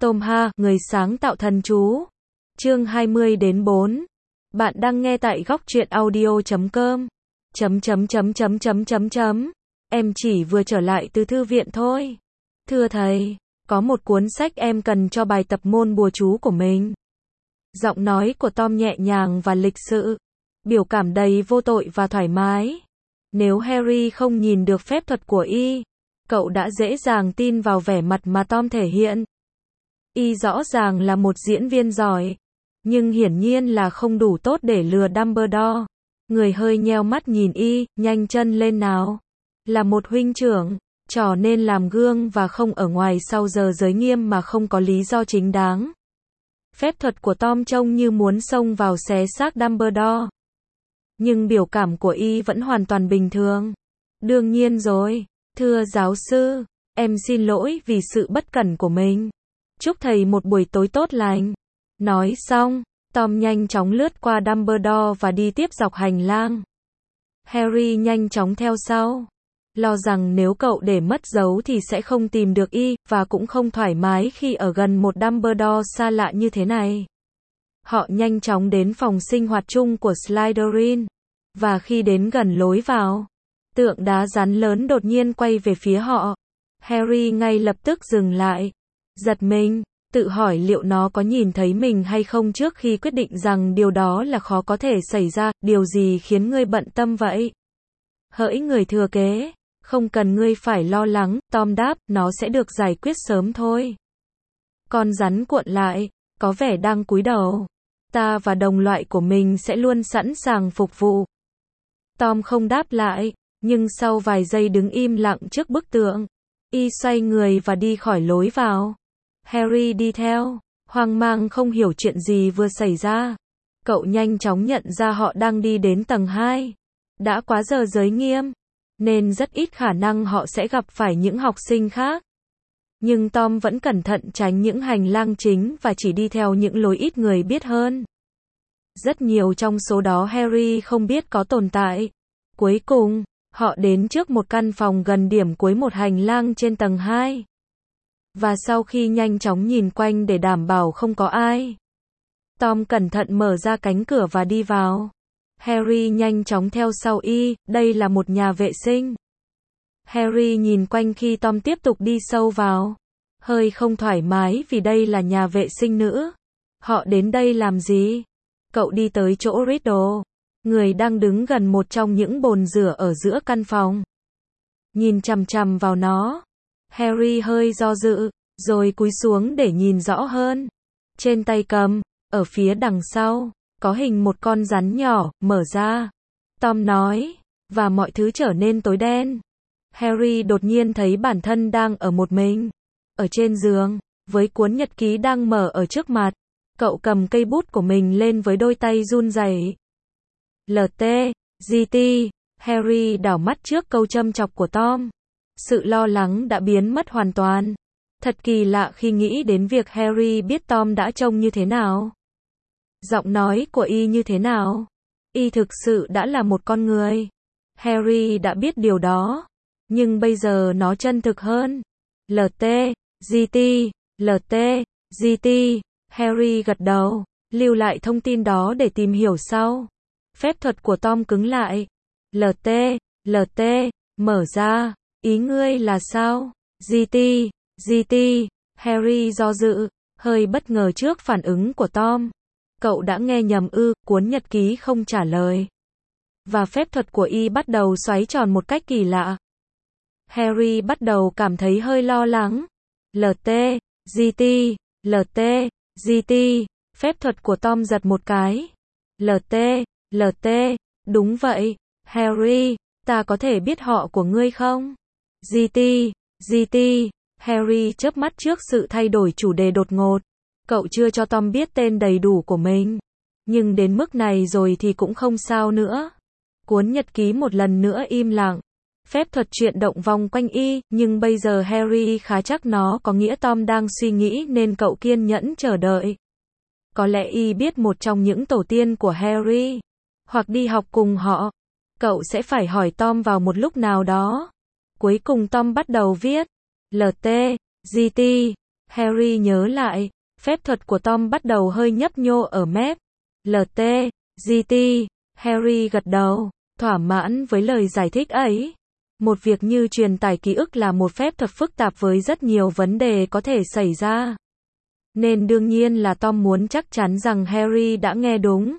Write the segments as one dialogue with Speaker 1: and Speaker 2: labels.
Speaker 1: Tom Ha, người sáng tạo thần chú. Chương 20-4. Bạn đang nghe tại góc truyện audio.com. Em chỉ vừa trở lại từ thư viện thôi. Thưa thầy, có một cuốn sách em cần cho bài tập môn bùa chú của mình. Giọng nói của Tom nhẹ nhàng và lịch sự, biểu cảm đầy vô tội và thoải mái. Nếu Harry không nhìn được phép thuật của y, cậu đã dễ dàng tin vào vẻ mặt mà Tom thể hiện. Y rõ ràng là một diễn viên giỏi, nhưng hiển nhiên là không đủ tốt để lừa Dumbledore. Người hơi nheo mắt nhìn y, nhanh chân lên nào. Là một huynh trưởng, trò nên làm gương và không ở ngoài sau giờ giới nghiêm mà không có lý do chính đáng. Phép thuật của Tom trông như muốn xông vào xé xác Dumbledore. Nhưng biểu cảm của y vẫn hoàn toàn bình thường. Đương nhiên rồi, thưa giáo sư, em xin lỗi vì sự bất cẩn của mình. Chúc thầy một buổi tối tốt lành. Nói xong, Tom nhanh chóng lướt qua Dumbledore và đi tiếp dọc hành lang. Harry nhanh chóng theo sau, lo rằng nếu cậu để mất dấu thì sẽ không tìm được y, và cũng không thoải mái khi ở gần một Dumbledore xa lạ như thế này. Họ nhanh chóng đến phòng sinh hoạt chung của Slytherin, và khi đến gần lối vào, tượng đá rắn lớn đột nhiên quay về phía họ. Harry ngay lập tức dừng lại, giật mình, tự hỏi liệu nó có nhìn thấy mình hay không trước khi quyết định rằng điều đó là khó có thể xảy ra. Điều gì khiến ngươi bận tâm vậy? Hỡi người thừa kế, không cần ngươi phải lo lắng, Tom đáp, nó sẽ được giải quyết sớm thôi. Con rắn cuộn lại, có vẻ đang cúi đầu. Ta và đồng loại của mình sẽ luôn sẵn sàng phục vụ. Tom không đáp lại, nhưng sau vài giây đứng im lặng trước bức tượng, y xoay người và đi khỏi lối vào. Harry đi theo, hoang mang không hiểu chuyện gì vừa xảy ra. Cậu nhanh chóng nhận ra họ đang đi đến tầng 2. Đã quá giờ giới nghiêm, nên rất ít khả năng họ sẽ gặp phải những học sinh khác. Nhưng Tom vẫn cẩn thận tránh những hành lang chính và chỉ đi theo những lối ít người biết hơn. Rất nhiều trong số đó Harry không biết có tồn tại. Cuối cùng, họ đến trước một căn phòng gần điểm cuối một hành lang trên tầng 2. Và sau khi nhanh chóng nhìn quanh để đảm bảo không có ai, Tom cẩn thận mở ra cánh cửa và đi vào. Harry nhanh chóng theo sau y, đây là một nhà vệ sinh. Harry nhìn quanh khi Tom tiếp tục đi sâu vào. Hơi không thoải mái vì đây là nhà vệ sinh nữ. Họ đến đây làm gì? Cậu đi tới chỗ Riddle, người đang đứng gần một trong những bồn rửa ở giữa căn phòng. Nhìn chằm chằm vào nó, Harry hơi do dự, rồi cúi xuống để nhìn rõ hơn. Trên tay cầm, ở phía đằng sau, có hình một con rắn nhỏ, mở ra. Tom nói, và mọi thứ trở nên tối đen. Harry đột nhiên thấy bản thân đang ở một mình, ở trên giường, với cuốn nhật ký đang mở ở trước mặt. Cậu cầm cây bút của mình lên với đôi tay run rẩy. LT.GT. Harry đảo mắt trước câu châm chọc của Tom. Sự lo lắng đã biến mất hoàn toàn. Thật kỳ lạ khi nghĩ đến việc Harry biết Tom đã trông như thế nào. Giọng nói của y như thế nào. Y thực sự đã là một con người. Harry đã biết điều đó. Nhưng bây giờ nó chân thực hơn. LT.GT. LT.GT. Harry gật đầu, lưu lại thông tin đó để tìm hiểu sau. Phép thuật của Tom cứng lại. LT. Mở ra. Ý ngươi là sao? GT. Harry do dự, hơi bất ngờ trước phản ứng của Tom. Cậu đã nghe nhầm ư? Cuốn nhật ký không trả lời. Và phép thuật của y bắt đầu xoáy tròn một cách kỳ lạ. Harry bắt đầu cảm thấy hơi lo lắng. LT. GT. Phép thuật của Tom giật một cái. LT. Đúng vậy, Harry, ta có thể biết họ của ngươi không? GT. Harry chớp mắt trước sự thay đổi chủ đề đột ngột. Cậu chưa cho Tom biết tên đầy đủ của mình. Nhưng đến mức này rồi thì cũng không sao nữa. Cuốn nhật ký một lần nữa im lặng. Phép thuật chuyển động vòng quanh y, nhưng bây giờ Harry khá chắc nó có nghĩa Tom đang suy nghĩ nên cậu kiên nhẫn chờ đợi. Có lẽ y biết một trong những tổ tiên của Harry, hoặc đi học cùng họ. Cậu sẽ phải hỏi Tom vào một lúc nào đó. Cuối cùng Tom bắt đầu viết. LT. GT. Harry nhớ lại, phép thuật của Tom bắt đầu hơi nhấp nhô ở mép. LT, GT, Harry gật đầu, thỏa mãn với lời giải thích ấy. Một việc như truyền tải ký ức là một phép thuật phức tạp với rất nhiều vấn đề có thể xảy ra. Nên đương nhiên là Tom muốn chắc chắn rằng Harry đã nghe đúng.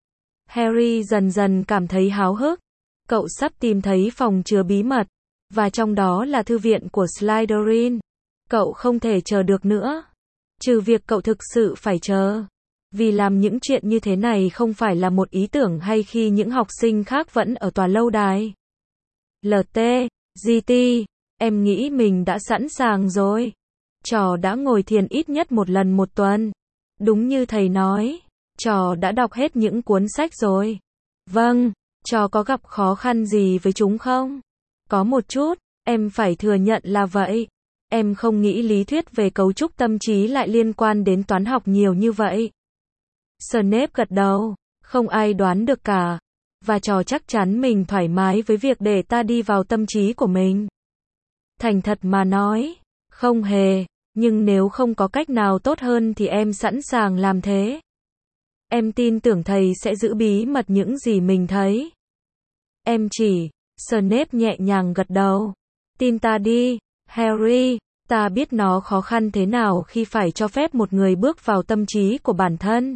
Speaker 1: Harry dần dần cảm thấy háo hức. Cậu sắp tìm thấy phòng chứa bí mật, và trong đó là thư viện của Slytherin. Cậu không thể chờ được nữa. Trừ việc cậu thực sự phải chờ. Vì làm những chuyện như thế này không phải là một ý tưởng hay khi những học sinh khác vẫn ở tòa lâu đài. LT, GT, em nghĩ mình đã sẵn sàng rồi. Trò đã ngồi thiền ít nhất một lần một tuần. Đúng như thầy nói, trò đã đọc hết những cuốn sách rồi. Vâng, trò có gặp khó khăn gì với chúng không? Có một chút, em phải thừa nhận là vậy. Em không nghĩ lý thuyết về cấu trúc tâm trí lại liên quan đến toán học nhiều như vậy. Snape gật đầu, không ai đoán được cả. Và trò chắc chắn mình thoải mái với việc để ta đi vào tâm trí của mình. Thành thật mà nói, không hề, nhưng nếu không có cách nào tốt hơn thì em sẵn sàng làm thế. Em tin tưởng thầy sẽ giữ bí mật những gì mình thấy. Em chỉ, Snape nhẹ nhàng gật đầu. Tin ta đi, Harry, ta biết nó khó khăn thế nào khi phải cho phép một người bước vào tâm trí của bản thân.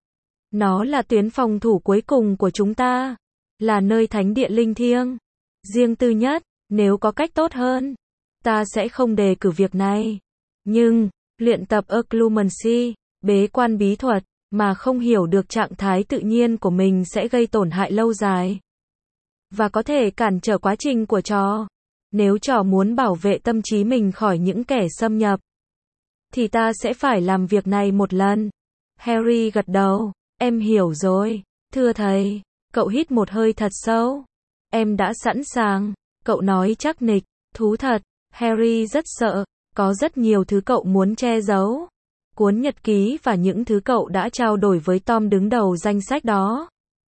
Speaker 1: Nó là tuyến phòng thủ cuối cùng của chúng ta, là nơi thánh địa linh thiêng, riêng tư nhất, nếu có cách tốt hơn, ta sẽ không đề cử việc này. Nhưng, luyện tập occlumency, bế quan bí thuật, mà không hiểu được trạng thái tự nhiên của mình sẽ gây tổn hại lâu dài. Và có thể cản trở quá trình của trò. Nếu trò muốn bảo vệ tâm trí mình khỏi những kẻ xâm nhập, thì ta sẽ phải làm việc này một lần. Harry gật đầu, em hiểu rồi, thưa thầy. Cậu hít một hơi thật sâu. Em đã sẵn sàng, cậu nói chắc nịch, thú thật. Harry rất sợ, có rất nhiều thứ cậu muốn che giấu. Cuốn nhật ký và những thứ cậu đã trao đổi với Tom đứng đầu danh sách đó.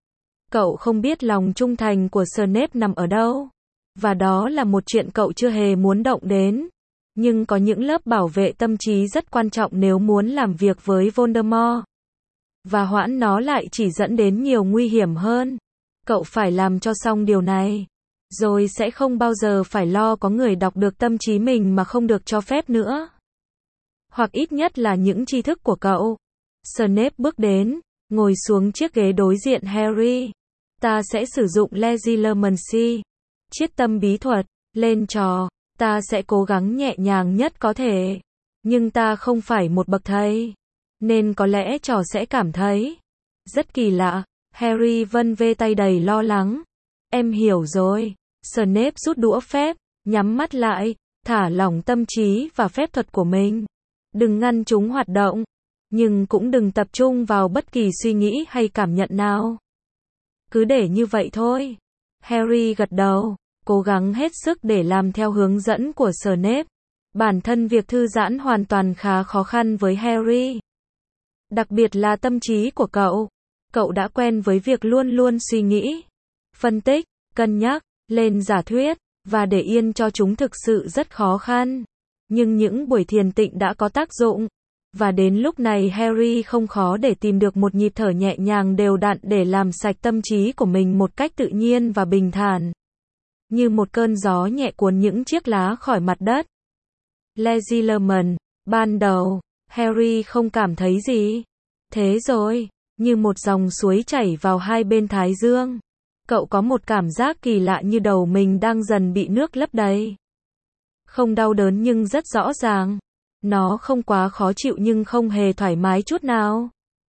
Speaker 1: Cậu không biết lòng trung thành của Snape nằm ở đâu. Và đó là một chuyện cậu chưa hề muốn động đến. Nhưng có những lớp bảo vệ tâm trí rất quan trọng nếu muốn làm việc với Voldemort. Và hoãn nó lại chỉ dẫn đến nhiều nguy hiểm hơn. Cậu phải làm cho xong điều này. Rồi sẽ không bao giờ phải lo có người đọc được tâm trí mình mà không được cho phép nữa. Hoặc ít nhất là những tri thức của cậu. Snape bước đến, ngồi xuống chiếc ghế đối diện Harry. Ta sẽ sử dụng Legilimency, chiết tâm bí thuật, lên trò. Ta sẽ cố gắng nhẹ nhàng nhất có thể. Nhưng ta không phải một bậc thầy. Nên có lẽ trò sẽ cảm thấy rất kỳ lạ. Harry vân vê tay đầy lo lắng. Em hiểu rồi. Snape rút đũa phép, nhắm mắt lại, thả lỏng tâm trí và phép thuật của mình. Đừng ngăn chúng hoạt động, nhưng cũng đừng tập trung vào bất kỳ suy nghĩ hay cảm nhận nào. Cứ để như vậy thôi. Harry gật đầu, cố gắng hết sức để làm theo hướng dẫn của Snape. Bản thân việc thư giãn hoàn toàn khá khó khăn với Harry. Đặc biệt là tâm trí của cậu. Cậu đã quen với việc luôn luôn suy nghĩ, phân tích, cân nhắc, lên giả thuyết, và để yên cho chúng thực sự rất khó khăn. Nhưng những buổi thiền tịnh đã có tác dụng. Và đến lúc này Harry không khó để tìm được một nhịp thở nhẹ nhàng đều đặn để làm sạch tâm trí của mình một cách tự nhiên và bình thản. Như một cơn gió nhẹ cuốn những chiếc lá khỏi mặt đất. Legilimency, ban đầu, Harry không cảm thấy gì. Thế rồi, như một dòng suối chảy vào hai bên thái dương. Cậu có một cảm giác kỳ lạ như đầu mình đang dần bị nước lấp đầy. Không đau đớn nhưng rất rõ ràng. Nó không quá khó chịu nhưng không hề thoải mái chút nào.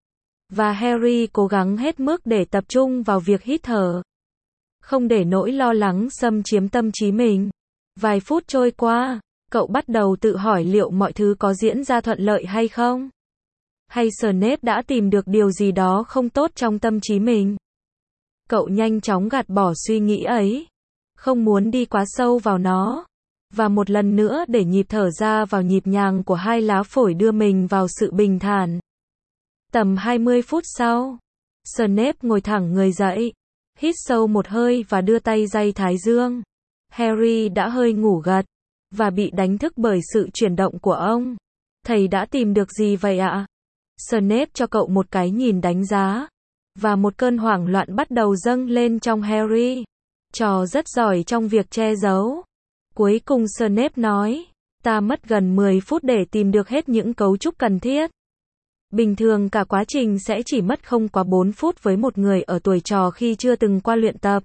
Speaker 1: Và Harry cố gắng hết mức để tập trung vào việc hít thở. Không để nỗi lo lắng xâm chiếm tâm trí mình. Vài phút trôi qua, cậu bắt đầu tự hỏi liệu mọi thứ có diễn ra thuận lợi hay không? Hay Snape đã tìm được điều gì đó không tốt trong tâm trí mình? Cậu nhanh chóng gạt bỏ suy nghĩ ấy. Không muốn đi quá sâu vào nó. Và một lần nữa để nhịp thở ra vào nhịp nhàng của hai lá phổi đưa mình vào sự bình thản. Tầm 20 phút sau, Snape ngồi thẳng người dậy, hít sâu một hơi và đưa tay day thái dương. Harry đã hơi ngủ gật, và bị đánh thức bởi sự chuyển động của ông. Thầy đã tìm được gì vậy ạ? Snape cho cậu một cái nhìn đánh giá. Và một cơn hoảng loạn bắt đầu dâng lên trong Harry. Trò rất giỏi trong việc che giấu. Cuối cùng Snape nói, ta mất gần 10 phút để tìm được hết những cấu trúc cần thiết. Bình thường cả quá trình sẽ chỉ mất không quá 4 phút với một người ở tuổi trò khi chưa từng qua luyện tập.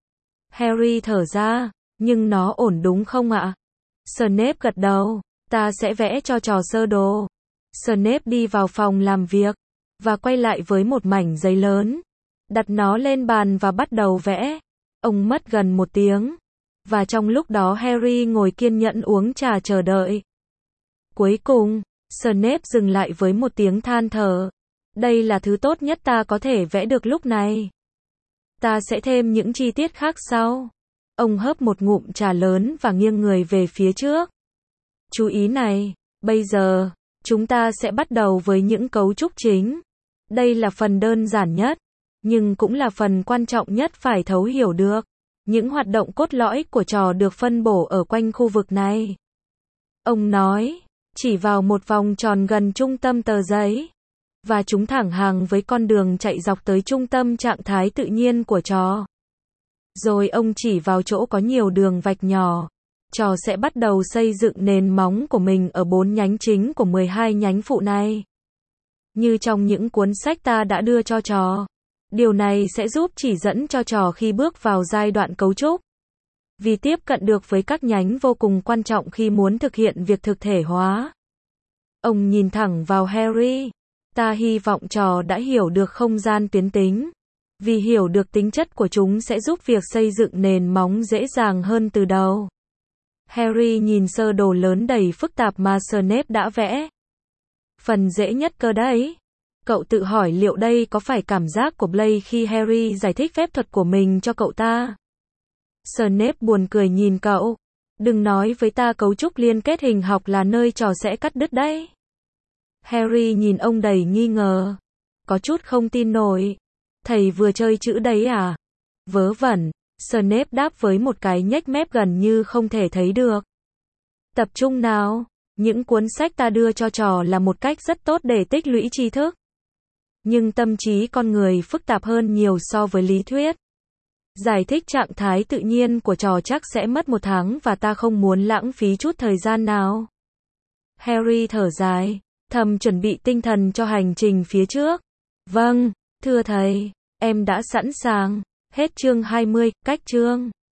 Speaker 1: Harry thở ra, nhưng nó ổn đúng không ạ? Snape gật đầu, ta sẽ vẽ cho trò sơ đồ. Snape đi vào phòng làm việc, và quay lại với một mảnh giấy lớn. Đặt nó lên bàn và bắt đầu vẽ. Ông mất gần 1 tiếng. Và trong lúc đó Harry ngồi kiên nhẫn uống trà chờ đợi. Cuối cùng, Snape dừng lại với một tiếng than thở. Đây là thứ tốt nhất ta có thể vẽ được lúc này. Ta sẽ thêm những chi tiết khác sau. Ông hớp một ngụm trà lớn và nghiêng người về phía trước. Chú ý này, bây giờ, chúng ta sẽ bắt đầu với những cấu trúc chính. Đây là phần đơn giản nhất, nhưng cũng là phần quan trọng nhất phải thấu hiểu được. Những hoạt động cốt lõi của trò được phân bổ ở quanh khu vực này. Ông nói, chỉ vào một vòng tròn gần trung tâm tờ giấy. Và chúng thẳng hàng với con đường chạy dọc tới trung tâm trạng thái tự nhiên của trò. Rồi ông chỉ vào chỗ có nhiều đường vạch nhỏ. Trò sẽ bắt đầu xây dựng nền móng của mình ở 4 nhánh chính của 12 nhánh phụ này. Như trong những cuốn sách ta đã đưa cho trò. Điều này sẽ giúp chỉ dẫn cho trò khi bước vào giai đoạn cấu trúc. Vì tiếp cận được với các nhánh vô cùng quan trọng khi muốn thực hiện việc thực thể hóa. Ông nhìn thẳng vào Harry. Ta hy vọng trò đã hiểu được không gian tuyến tính. Vì hiểu được tính chất của chúng sẽ giúp việc xây dựng nền móng dễ dàng hơn từ đầu. Harry nhìn sơ đồ lớn đầy phức tạp mà Snape đã vẽ. Phần dễ nhất cơ đấy. Cậu tự hỏi liệu đây có phải cảm giác của Blaise khi Harry giải thích phép thuật của mình cho cậu ta. Snape buồn cười nhìn cậu. Đừng nói với ta cấu trúc liên kết hình học là nơi trò sẽ cắt đứt đấy. Harry nhìn ông đầy nghi ngờ. Có chút không tin nổi. Thầy vừa chơi chữ đấy à? Vớ vẩn. Snape đáp với một cái nhếch mép gần như không thể thấy được. Tập trung nào. Những cuốn sách ta đưa cho trò là một cách rất tốt để tích lũy tri thức. Nhưng tâm trí con người phức tạp hơn nhiều so với lý thuyết. Giải thích trạng thái tự nhiên của trò chắc sẽ mất 1 tháng và ta không muốn lãng phí chút thời gian nào. Harry thở dài, thầm chuẩn bị tinh thần cho hành trình phía trước. Vâng, thưa thầy, em đã sẵn sàng. Hết chương 20, cách chương.